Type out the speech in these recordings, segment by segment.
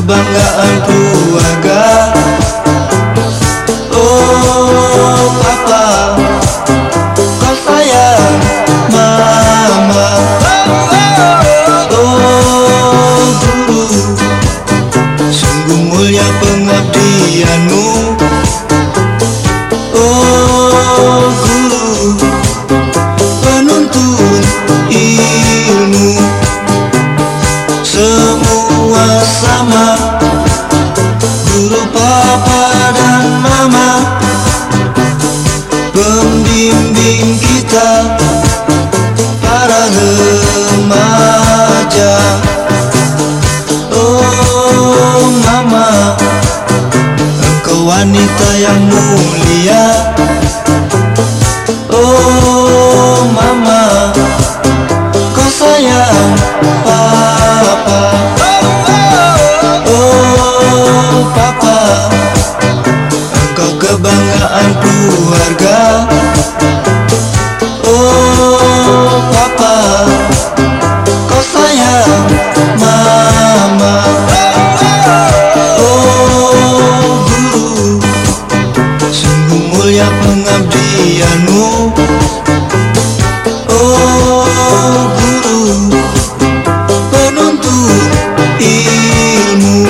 kebanggaan keluarga. Oh papa, kau sayang mama. Oh guru, sungguh mulia pengabdianmu. Oh guru, penuntun ilmu. Semua sama, guru, papa dan mama, pembimbing kita para remaja. Oh mama, engkau wanita yang mulia. Oh mama, kau sayang papa. Oh papa, engkau kebanggaan keluarga. Oh papa, kau sayang mama. Oh guru, sungguh mulia pengabdianmu. Oh guru, penuntut ilmu.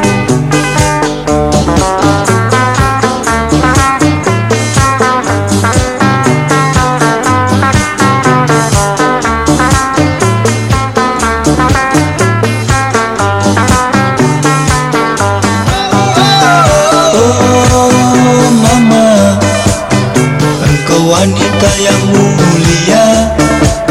Oh mama, engkau wanita yang mulia.